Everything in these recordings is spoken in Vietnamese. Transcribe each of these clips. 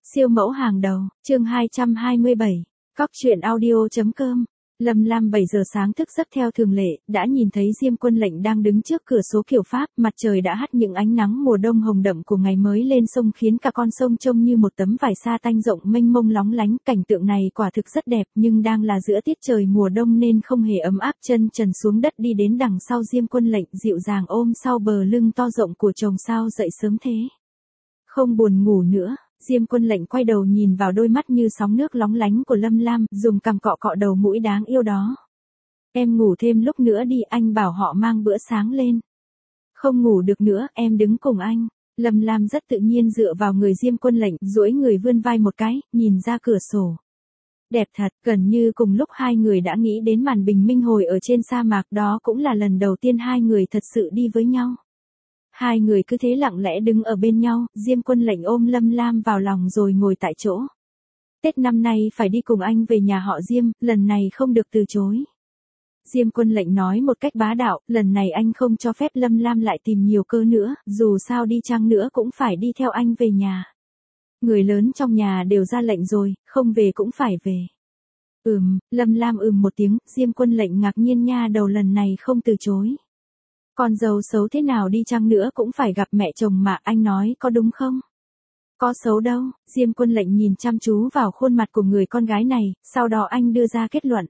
Siêu mẫu hàng đầu, chương 227, Cóc truyện audio.com. Lâm Lam 7 giờ sáng thức giấc theo thường lệ, đã nhìn thấy Diêm Quân Lệnh đang đứng trước cửa số kiểu Pháp, mặt trời đã hắt những ánh nắng mùa đông hồng đậm của ngày mới lên sông khiến cả con sông trông như một tấm vải sa tanh rộng mênh mông lóng lánh. Cảnh tượng này quả thực rất đẹp nhưng đang là giữa tiết trời mùa đông nên không hề ấm áp. Chân trần xuống đất đi đến đằng sau Diêm Quân Lệnh, dịu dàng ôm sau bờ lưng to rộng của chồng. Sao dậy sớm thế? Không buồn ngủ nữa. Diêm Quân Lệnh quay đầu nhìn vào đôi mắt như sóng nước lóng lánh của Lâm Lam, dùng cằm cọ cọ đầu mũi đáng yêu đó. Em ngủ thêm lúc nữa đi, anh bảo họ mang bữa sáng lên. Không ngủ được nữa, em đứng cùng anh. Lâm Lam rất tự nhiên dựa vào người Diêm Quân Lệnh, duỗi người vươn vai một cái, nhìn ra cửa sổ. Đẹp thật, gần như cùng lúc hai người đã nghĩ đến màn bình minh hồi ở trên sa mạc, đó cũng là lần đầu tiên hai người thật sự đi với nhau. Hai người cứ thế lặng lẽ đứng ở bên nhau, Diêm Quân Lệnh ôm Lâm Lam vào lòng rồi ngồi tại chỗ. Tết năm nay phải đi cùng anh về nhà họ Diêm, lần này không được từ chối. Diêm Quân Lệnh nói một cách bá đạo, lần này anh không cho phép Lâm Lam lại tìm nhiều cơ nữa, dù sao đi chăng nữa cũng phải đi theo anh về nhà. Người lớn trong nhà đều ra lệnh rồi, không về cũng phải về. Lâm Lam một tiếng, Diêm Quân Lệnh ngạc nhiên nha đầu, lần này không từ chối. Con dâu xấu thế nào đi chăng nữa cũng phải gặp mẹ chồng mà, anh nói có đúng không? Có xấu đâu, Diêm Quân Lệnh nhìn chăm chú vào khuôn mặt của người con gái này, sau đó anh đưa ra kết luận.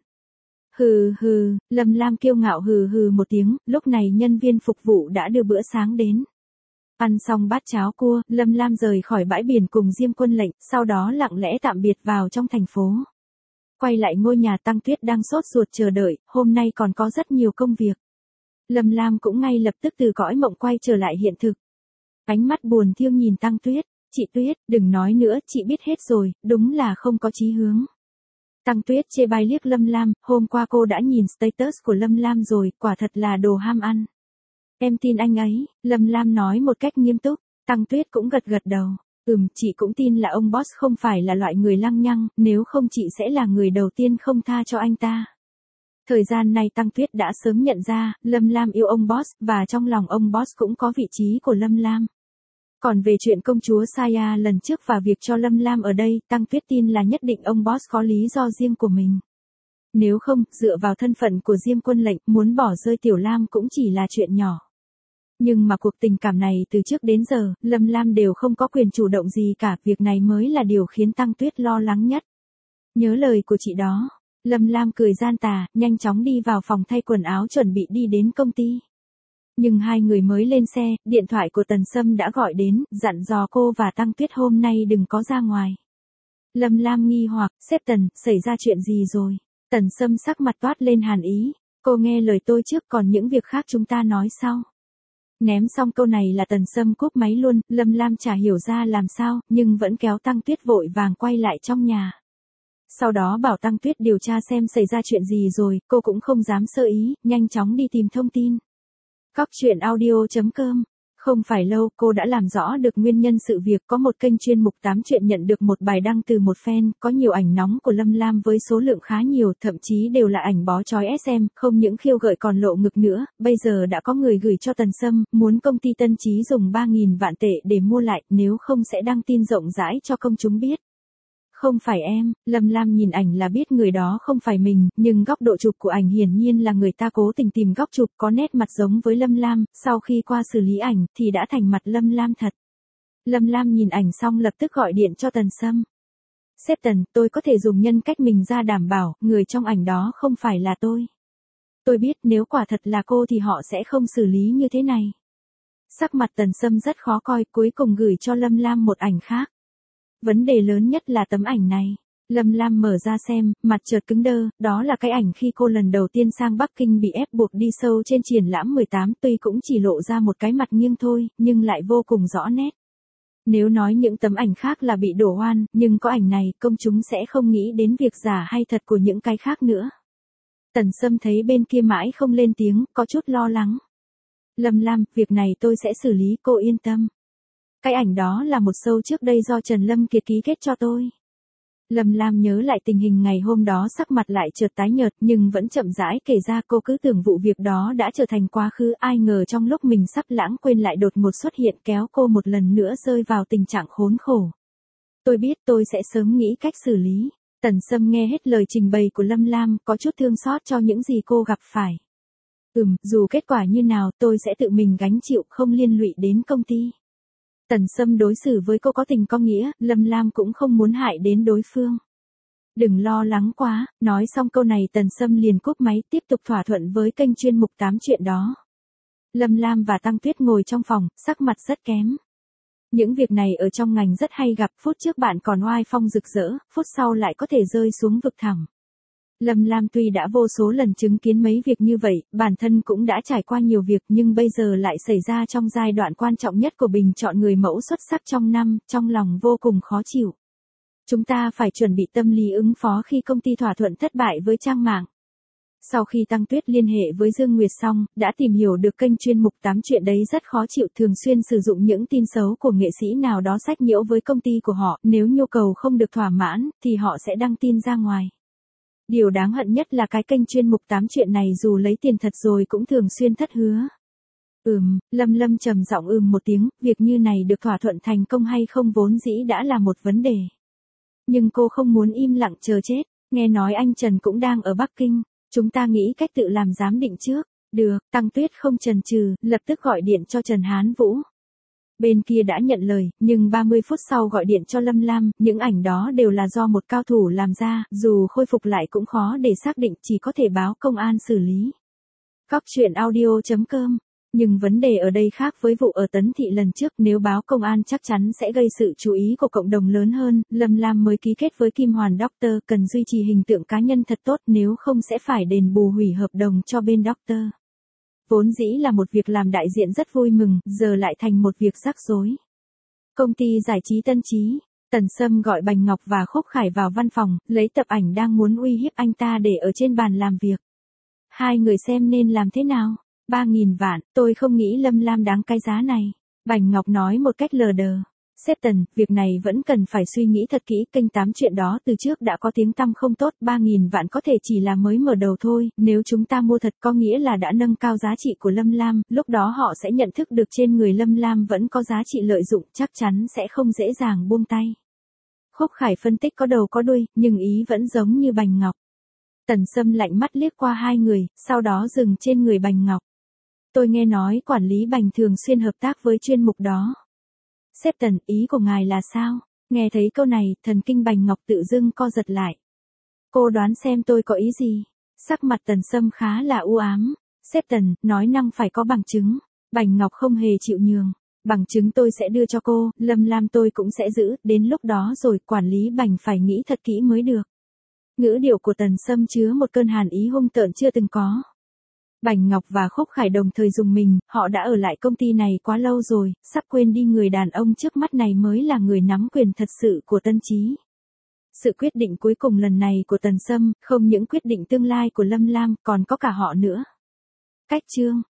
Lâm Lam kiêu ngạo hừ một tiếng, lúc này nhân viên phục vụ đã đưa bữa sáng đến. Ăn xong bát cháo cua, Lâm Lam rời khỏi bãi biển cùng Diêm Quân Lệnh, sau đó lặng lẽ tạm biệt vào trong thành phố. Quay lại ngôi nhà Tăng Tuyết đang sốt ruột chờ đợi, hôm nay còn có rất nhiều công việc. Lâm Lam cũng ngay lập tức từ cõi mộng quay trở lại hiện thực. Ánh mắt buồn thiêu nhìn Tăng Tuyết, chị Tuyết, đừng nói nữa, chị biết hết rồi, đúng là không có chí hướng. Tăng Tuyết chê bai liếc Lâm Lam, hôm qua cô đã nhìn status của Lâm Lam rồi, quả thật là đồ ham ăn. Em tin anh ấy, Lâm Lam nói một cách nghiêm túc, Tăng Tuyết cũng gật gật đầu. Chị cũng tin là ông boss không phải là loại người lăng nhăng, nếu không chị sẽ là người đầu tiên không tha cho anh ta. Thời gian này Tăng Tuyết đã sớm nhận ra, Lâm Lam yêu ông boss, và trong lòng ông boss cũng có vị trí của Lâm Lam. Còn về chuyện công chúa Saya lần trước và việc cho Lâm Lam ở đây, Tăng Tuyết tin là nhất định ông boss có lý do riêng của mình. Nếu không, dựa vào thân phận của Diêm Quân Lệnh, muốn bỏ rơi Tiểu Lam cũng chỉ là chuyện nhỏ. Nhưng mà cuộc tình cảm này từ trước đến giờ, Lâm Lam đều không có quyền chủ động gì cả, việc này mới là điều khiến Tăng Tuyết lo lắng nhất. Nhớ lời của chị đó. Lâm Lam cười gian tà, nhanh chóng đi vào phòng thay quần áo chuẩn bị đi đến công ty. Nhưng hai người mới lên xe, điện thoại của Tần Sâm đã gọi đến, dặn dò cô và Tăng Tuyết hôm nay đừng có ra ngoài. Lâm Lam nghi hoặc, sếp Tần, xảy ra chuyện gì rồi? Tần Sâm sắc mặt toát lên hàn ý, cô nghe lời tôi trước, còn những việc khác chúng ta nói sau. Ném xong câu này là Tần Sâm cúp máy luôn, Lâm Lam chả hiểu ra làm sao, nhưng vẫn kéo Tăng Tuyết vội vàng quay lại trong nhà. Sau đó bảo Tăng Tuyết điều tra xem xảy ra chuyện gì rồi, cô cũng không dám sơ ý, nhanh chóng đi tìm thông tin. Cóc truyện audio.com. Không phải lâu, cô đã làm rõ được nguyên nhân sự việc. Có một kênh chuyên mục 8 chuyện nhận được một bài đăng từ một fan, có nhiều ảnh nóng của Lâm Lam với số lượng khá nhiều, thậm chí đều là ảnh bó chói SM, không những khiêu gợi còn lộ ngực nữa. Bây giờ đã có người gửi cho Tần Sâm, muốn công ty Tân Chí dùng 3.000 vạn tệ để mua lại, nếu không sẽ đăng tin rộng rãi cho công chúng biết. Không phải em, Lâm Lam nhìn ảnh là biết người đó không phải mình, nhưng góc độ chụp của ảnh hiển nhiên là người ta cố tình tìm góc chụp có nét mặt giống với Lâm Lam, sau khi qua xử lý ảnh thì đã thành mặt Lâm Lam thật. Lâm Lam nhìn ảnh xong lập tức gọi điện cho Tần Sâm. Sếp Tần, tôi có thể dùng nhân cách mình ra đảm bảo, người trong ảnh đó không phải là tôi. Tôi biết nếu quả thật là cô thì họ sẽ không xử lý như thế này. Sắc mặt Tần Sâm rất khó coi, cuối cùng gửi cho Lâm Lam một ảnh khác. Vấn đề lớn nhất là tấm ảnh này. Lâm Lam mở ra xem, mặt chợt cứng đơ, đó là cái ảnh khi cô lần đầu tiên sang Bắc Kinh bị ép buộc đi sâu trên triển lãm 18, tuy cũng chỉ lộ ra một cái mặt nghiêng thôi, nhưng lại vô cùng rõ nét. Nếu nói những tấm ảnh khác là bị đổ oan, nhưng có ảnh này, công chúng sẽ không nghĩ đến việc giả hay thật của những cái khác nữa. Tần Sâm thấy bên kia mãi không lên tiếng, có chút lo lắng. Lâm Lam, việc này tôi sẽ xử lý, cô yên tâm. Cái ảnh đó là một show trước đây do Trần Lâm Kiệt ký kết cho tôi. Lâm Lam nhớ lại tình hình ngày hôm đó, sắc mặt lại chợt tái nhợt nhưng vẫn chậm rãi kể ra. Cô cứ tưởng vụ việc đó đã trở thành quá khứ, ai ngờ trong lúc mình sắp lãng quên lại đột ngột xuất hiện, kéo cô một lần nữa rơi vào tình trạng khốn khổ. Tôi biết tôi sẽ sớm nghĩ cách xử lý. Tần Sâm nghe hết lời trình bày của Lâm Lam, có chút thương xót cho những gì cô gặp phải. Dù kết quả như nào tôi sẽ tự mình gánh chịu, không liên lụy đến công ty. Tần Sâm đối xử với cô có tình có nghĩa, Lâm Lam cũng không muốn hại đến đối phương. Đừng lo lắng quá, nói xong câu này Tần Sâm liền cúp máy tiếp tục thỏa thuận với kênh chuyên mục tám chuyện đó. Lâm Lam và Tăng Tuyết ngồi trong phòng, sắc mặt rất kém. Những việc này ở trong ngành rất hay gặp, phút trước bạn còn oai phong rực rỡ, phút sau lại có thể rơi xuống vực thẳm. Lâm Lam tuy đã vô số lần chứng kiến mấy việc như vậy, bản thân cũng đã trải qua nhiều việc nhưng bây giờ lại xảy ra trong giai đoạn quan trọng nhất của bình chọn người mẫu xuất sắc trong năm, trong lòng vô cùng khó chịu. Chúng ta phải chuẩn bị tâm lý ứng phó khi công ty thỏa thuận thất bại với trang mạng. Sau khi Tăng Tuyết liên hệ với Dương Nguyệt xong, đã tìm hiểu được kênh chuyên mục 8 chuyện đấy rất khó chịu, thường xuyên sử dụng những tin xấu của nghệ sĩ nào đó sách nhiễu với công ty của họ, nếu nhu cầu không được thỏa mãn, thì họ sẽ đăng tin ra ngoài. Điều đáng hận nhất là cái kênh chuyên mục 8 chuyện này dù lấy tiền thật rồi cũng thường xuyên thất hứa. Lâm trầm giọng một tiếng, việc như này được thỏa thuận thành công hay không vốn dĩ đã là một vấn đề. Nhưng cô không muốn im lặng chờ chết, nghe nói anh Trần cũng đang ở Bắc Kinh, chúng ta nghĩ cách tự làm giám định trước. Được, Tăng Tuyết không chần chừ, lập tức gọi điện cho Trần Hán Vũ. Bên kia đã nhận lời, nhưng 30 phút sau gọi điện cho Lâm Lam, những ảnh đó đều là do một cao thủ làm ra, dù khôi phục lại cũng khó để xác định, chỉ có thể báo công an xử lý. Góc truyện audio.com. Nhưng vấn đề ở đây khác với vụ ở Tấn Thị lần trước, nếu báo công an chắc chắn sẽ gây sự chú ý của cộng đồng lớn hơn. Lâm Lam mới ký kết với Kim Hoàn Doctor, cần duy trì hình tượng cá nhân thật tốt, nếu không sẽ phải đền bù hủy hợp đồng cho bên Doctor. Vốn dĩ là một việc làm đại diện rất vui mừng, giờ lại thành một việc rắc rối. Công ty giải trí Tân Chí, Tần Sâm gọi Bành Ngọc và Khúc Khải vào văn phòng, lấy tập ảnh đang muốn uy hiếp anh ta để ở trên bàn làm việc. Hai người xem nên làm thế nào? 3.000 vạn, tôi không nghĩ Lâm Lam đáng cái giá này. Bành Ngọc nói một cách lờ đờ. Sếp Tần, việc này vẫn cần phải suy nghĩ thật kỹ, kênh 8 chuyện đó từ trước đã có tiếng tăm không tốt, 3.000 vạn có thể chỉ là mới mở đầu thôi, nếu chúng ta mua thật có nghĩa là đã nâng cao giá trị của Lâm Lam, lúc đó họ sẽ nhận thức được trên người Lâm Lam vẫn có giá trị lợi dụng, chắc chắn sẽ không dễ dàng buông tay. Khúc Khải phân tích có đầu có đuôi, nhưng ý vẫn giống như Bành Ngọc. Tần Sâm lạnh mắt liếc qua hai người, sau đó dừng trên người Bành Ngọc. Tôi nghe nói quản lý Bành thường xuyên hợp tác với chuyên mục đó. Sếp Tần, ý của ngài là sao? Nghe thấy câu này, thần kinh Bành Ngọc tự dưng co giật lại. Cô đoán xem tôi có ý gì? Sắc mặt Tần Sâm khá là u ám. Sếp Tần, nói năng phải có bằng chứng. Bành Ngọc không hề chịu nhường. Bằng chứng tôi sẽ đưa cho cô, Lâm Lam tôi cũng sẽ giữ, đến lúc đó rồi quản lý Bành phải nghĩ thật kỹ mới được. Ngữ điệu của Tần Sâm chứa một cơn hàn ý hung tợn chưa từng có. Bành Ngọc và Khúc Khải đồng thời dùng mình, họ đã ở lại công ty này quá lâu rồi, sắp quên đi người đàn ông trước mắt này mới là người nắm quyền thật sự của Tân Chí. Sự quyết định cuối cùng lần này của Tần Sâm, không những quyết định tương lai của Lâm Lam, còn có cả họ nữa. Cách chương